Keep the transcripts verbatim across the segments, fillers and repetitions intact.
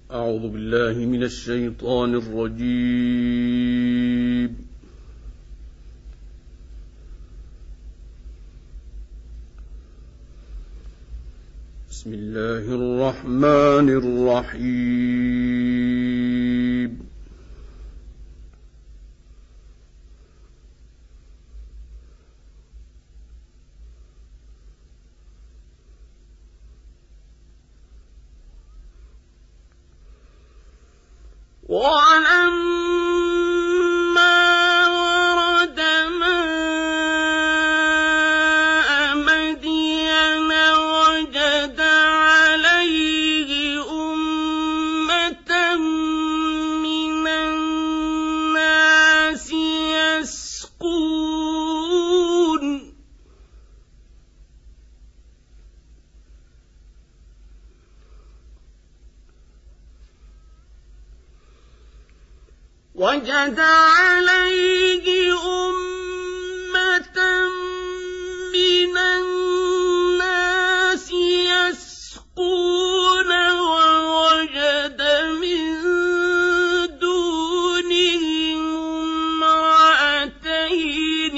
أعوذ بالله من الشيطان الرجيم. بسم الله الرحمن الرحيم. وَلَمَّا وَرَدَ مَاءَ مَدْيَنَ وَجَدَ عَلَيْهِ أُمَّةً مِّنَ النَّاسِ يَسْقُونَ وَجَدَ عَلَيْهِ أُمَّةً مِّنَ النَّاسِ يَسْقُونَ وَوَجَدَ مِن دُونِهِمْ امْرَأَتَيْنِ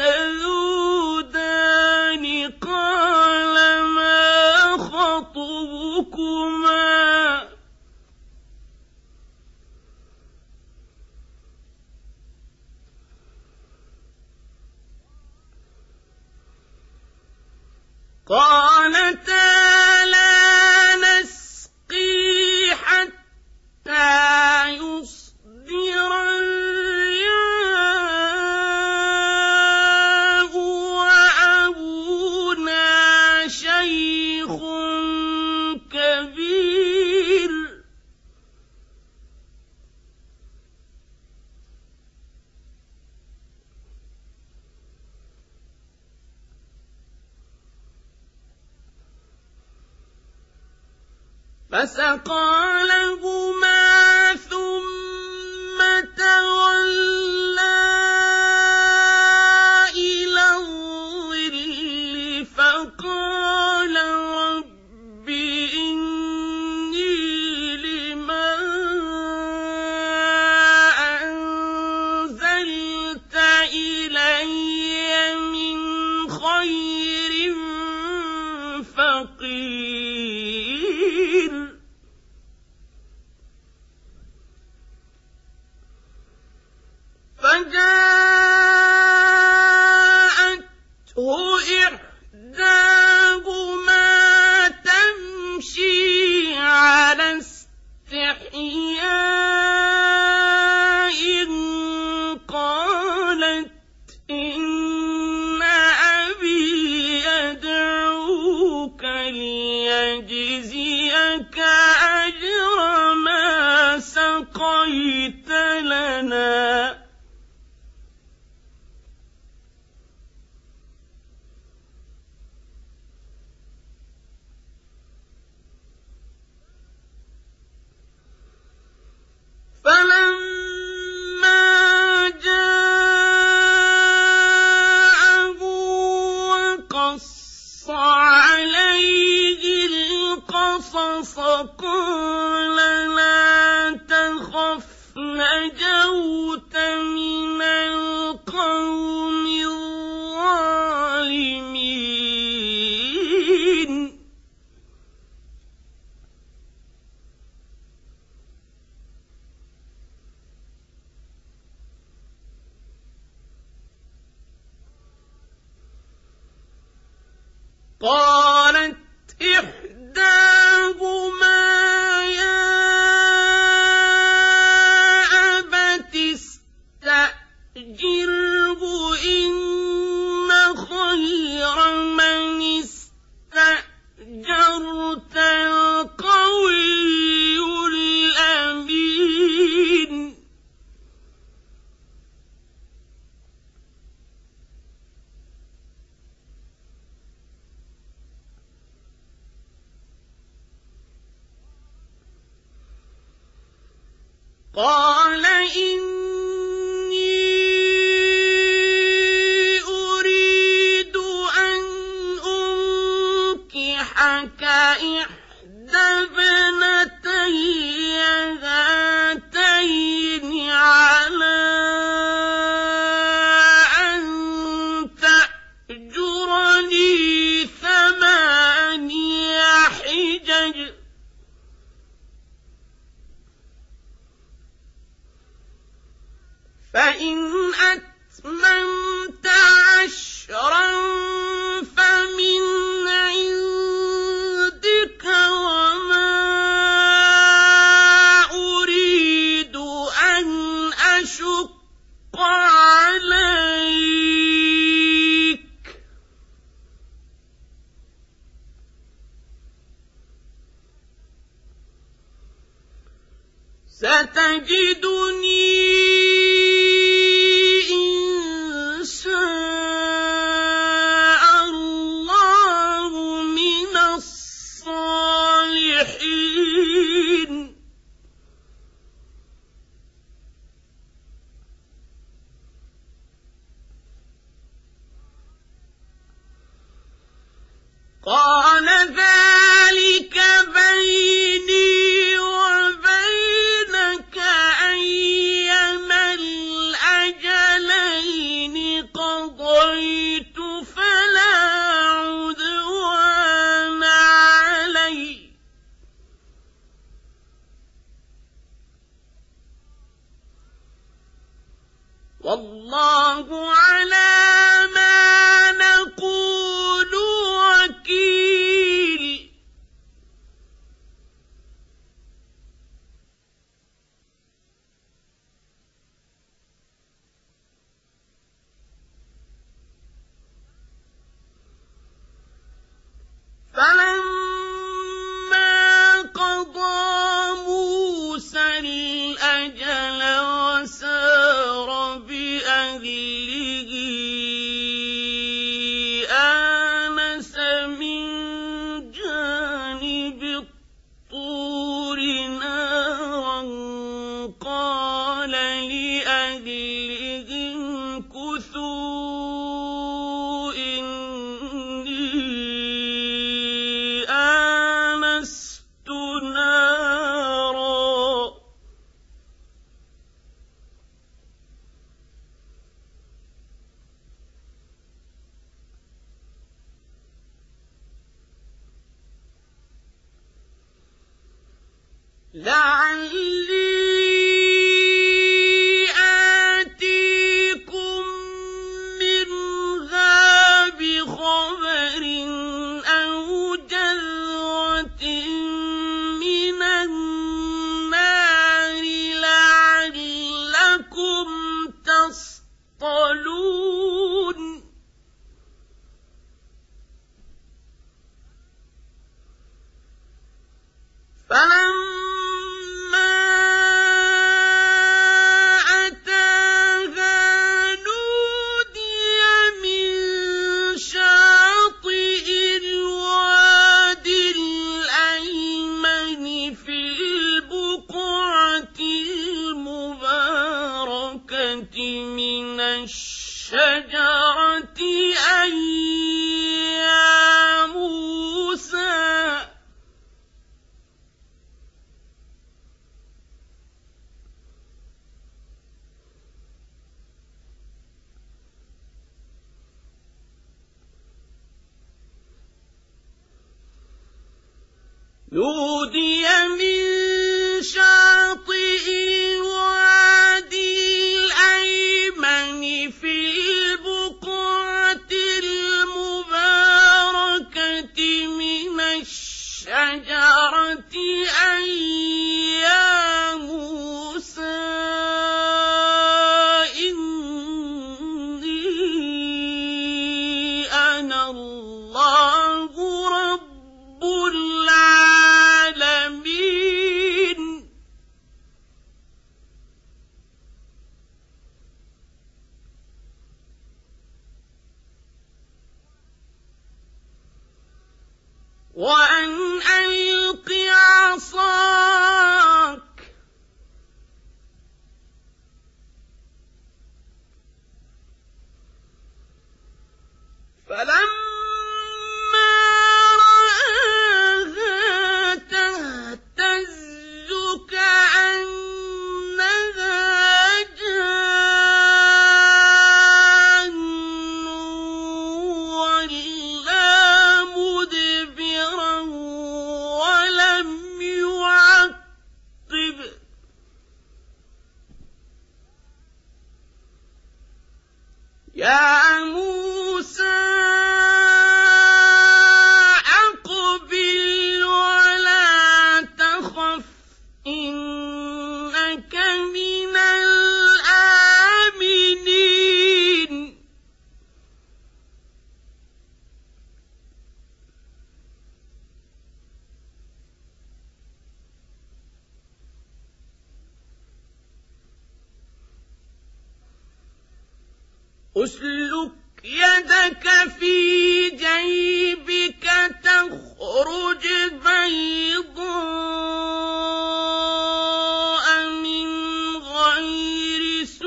تَذُودَانِ قَالَ مَا خَطْبُكُمَا قالتا لا نسقي حتى يصدر الرعاء وأبونا شيخ كبير فسقى لهما ثم تولى إلى الظل فقال رب إني لما أنزلت إلي من خير فقير فجاءته إحداهما تمشي على استحياء قالت إن أبي يدعوك ليجزيك أجر ما سقيت لنا فلما جاءه وقص عليه القصص قال لا تخف نجوت من القوم الظالمين قالت إحداهما يا أبت استأجره إن خير من استأجرت القوي الأمين قال إني أريد أن أنكحك إحدى ابنتي فإن أتممت عشرا فمن عندك وما أريد أن أشق عليك ستجدني إن شاء الله من الصالحين. قال ذلك بيني وبينك أيما الأجلين قضيت فلا عدوان علي والله على ما نقول وكيل. فلما قضى موسى الأجل وسار بأهله آنس من جانب الطور نارا قال لأهله امكثوا إني آنست نارا لعلي آتيكم منها بخبر أو جذوة من النار لعلكم تصطلون. فلما أتاها نودي من شاطئ الوادي الأيمن في البقعة المباركة من الشجرة أي يا موسى نودي من شاطئ الوادي الأيمن في البقعة المباركة من الشجرة أي يا موسى إني أنا الله رب العالمين. إنك من الآمنين أسلك يدك في جيبك تخرج بيضاء من غير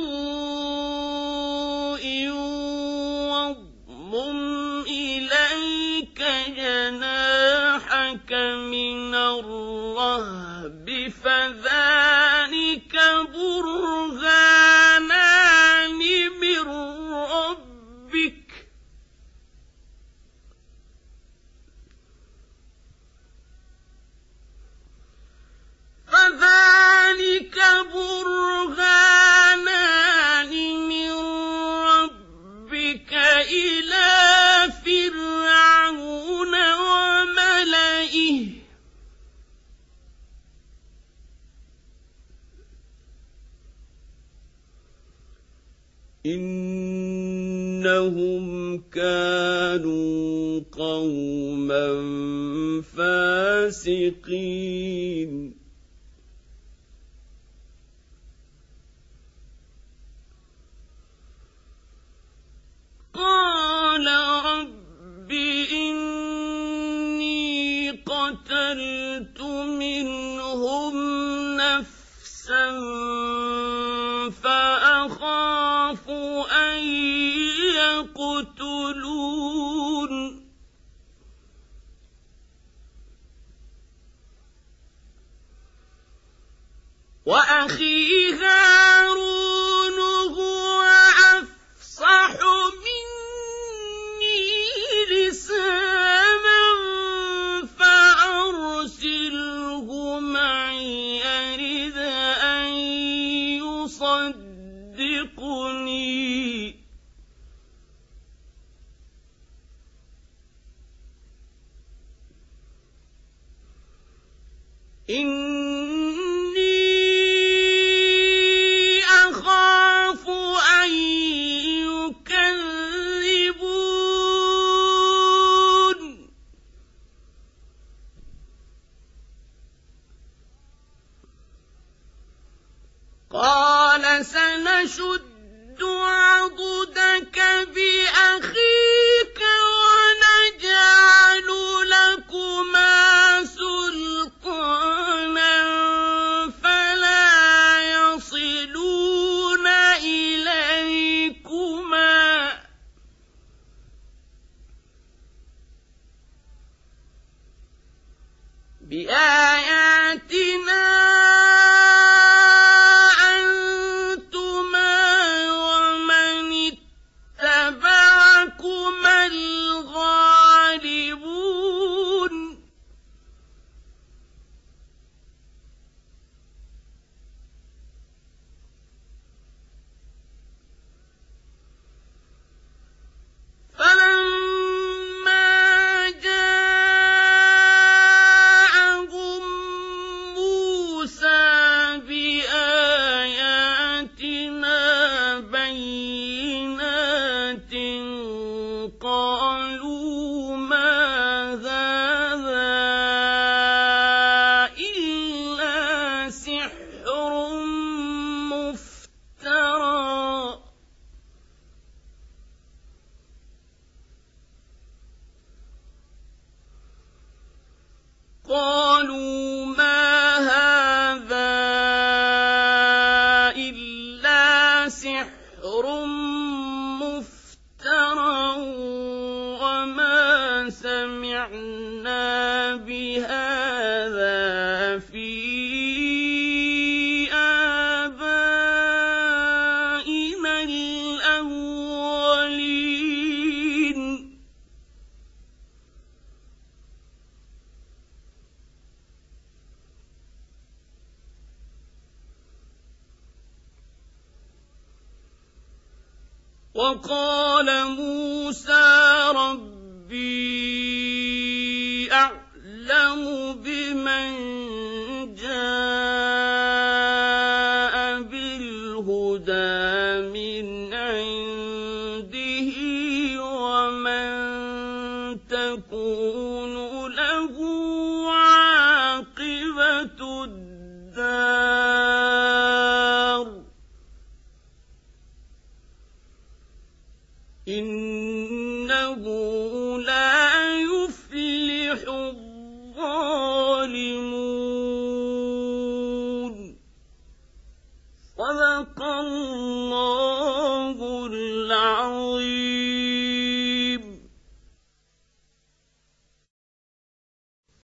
سوء واضمم إليك جناحك من الرهب فذلك برهانان من ربك فذلك برهانان من ربك إلى فرعون وملئه إنهم كانوا قوما فاسقين قال رب إني قتلت منهم نفسا فأخاف أن يقتلون وأخي هارون هو أفصح مني لسانا فأرسله معي يرد أن يصدقني إني أخاف أن يكذبون قال سنشد عضدك بأخيك ونجعل لكما سلطانا فلا يصلون إليكما بآياتنا أنتما ومن اتبعكما الغالبون فلما جاءهم موسى بآياتنا بينات قالوا ما هذا إلا سحر مفترى قالوا ما هذا إلا سحر مفترى وما سمعنا بهذا في آبائنا الأولين وقال موسى ربي أعلم بمن جاء صدق الله